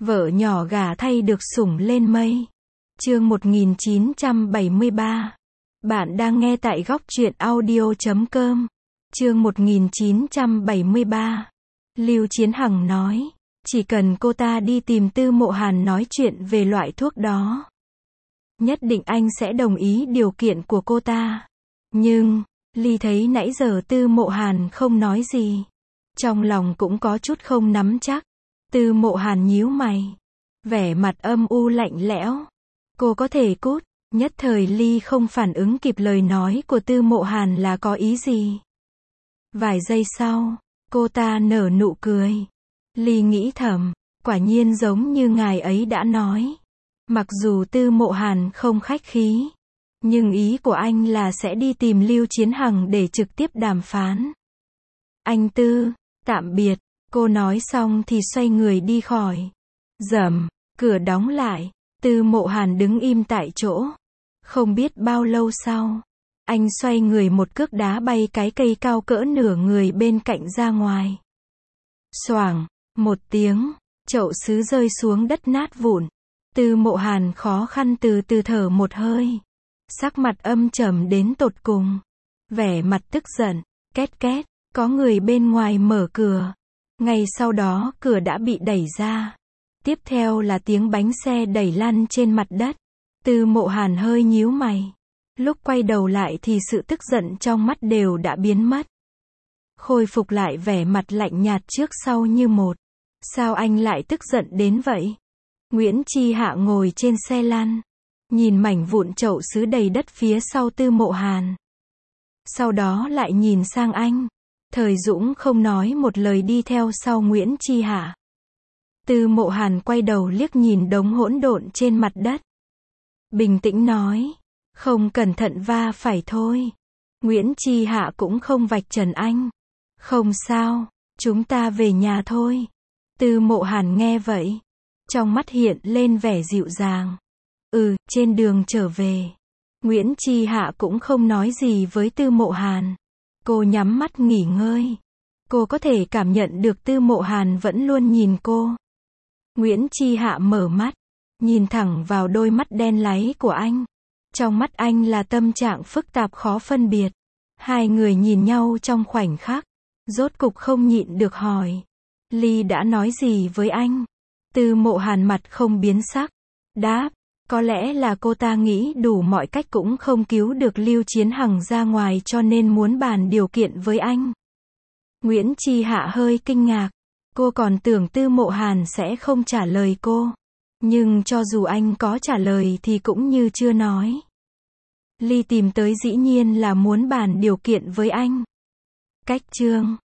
Vợ nhỏ gả thay được sủng lên mây. Chương 1973. Bạn đang nghe tại góc truyện audio.com. Chương 1973. Lưu Chiến Hằng nói, chỉ cần cô ta đi tìm Tư Mộ Hàn nói chuyện về loại thuốc đó, nhất định anh sẽ đồng ý điều kiện của cô ta. Nhưng, Ly thấy nãy giờ Tư Mộ Hàn không nói gì. Trong lòng cũng có chút không nắm chắc. Tư Mộ Hàn nhíu mày, vẻ mặt âm u lạnh lẽo. Cô có thể cút. Nhất thời Ly không phản ứng kịp lời nói của Tư Mộ Hàn là có ý gì. Vài giây sau, cô ta nở nụ cười. Ly nghĩ thầm, quả nhiên giống như ngài ấy đã nói. Mặc dù Tư Mộ Hàn không khách khí, nhưng ý của anh là sẽ đi tìm Lưu Chiến Hằng để trực tiếp đàm phán. Anh Tư, tạm biệt. Cô nói xong thì xoay người đi khỏi. Rầm, cửa đóng lại. Tư Mộ Hàn đứng im tại chỗ. Không biết bao lâu sau, anh xoay người một cước đá bay cái cây cao cỡ nửa người bên cạnh ra ngoài. Xoảng, một tiếng, chậu sứ rơi xuống đất nát vụn. Tư Mộ Hàn khó khăn từ từ thở một hơi. Sắc mặt âm trầm đến tột cùng. Vẻ mặt tức giận. Két két, có người bên ngoài mở cửa. Ngay sau đó cửa đã bị đẩy ra. Tiếp theo là tiếng bánh xe đẩy lăn trên mặt đất. Tư Mộ Hàn hơi nhíu mày. Lúc quay đầu lại thì sự tức giận trong mắt đều đã biến mất. Khôi phục lại vẻ mặt lạnh nhạt trước sau như một. Sao anh lại tức giận đến vậy? Nguyễn Chi Hạ ngồi trên xe lăn, nhìn mảnh vụn chậu sứ đầy đất phía sau Tư Mộ Hàn. Sau đó lại nhìn sang anh. Thời Dũng không nói một lời đi theo sau Nguyễn Chi Hạ. Tư Mộ Hàn quay đầu liếc nhìn đống hỗn độn trên mặt đất. Bình tĩnh nói, không cẩn thận va phải thôi. Nguyễn Chi Hạ cũng không vạch trần anh. Không sao, chúng ta về nhà thôi. Tư Mộ Hàn nghe vậy, trong mắt hiện lên vẻ dịu dàng. Trên đường trở về, Nguyễn Chi Hạ cũng không nói gì với Tư Mộ Hàn. Cô nhắm mắt nghỉ ngơi. Cô có thể cảm nhận được Tư Mộ Hàn vẫn luôn nhìn cô. Nguyễn Chi Hạ mở mắt, nhìn thẳng vào đôi mắt đen láy của anh. Trong mắt anh là tâm trạng phức tạp khó phân biệt. Hai người nhìn nhau trong khoảnh khắc. Rốt cục không nhịn được hỏi, Ly đã nói gì với anh? Tư Mộ Hàn mặt không biến sắc. Đáp, có lẽ là cô ta nghĩ đủ mọi cách cũng không cứu được Lưu Chiến Hằng ra ngoài cho nên muốn bàn điều kiện với anh. Nguyễn Chi Hạ hơi kinh ngạc. Cô còn tưởng Tư Mộ Hàn sẽ không trả lời cô. Nhưng cho dù anh có trả lời thì cũng như chưa nói. Ly tìm tới dĩ nhiên là muốn bàn điều kiện với anh. Cách chương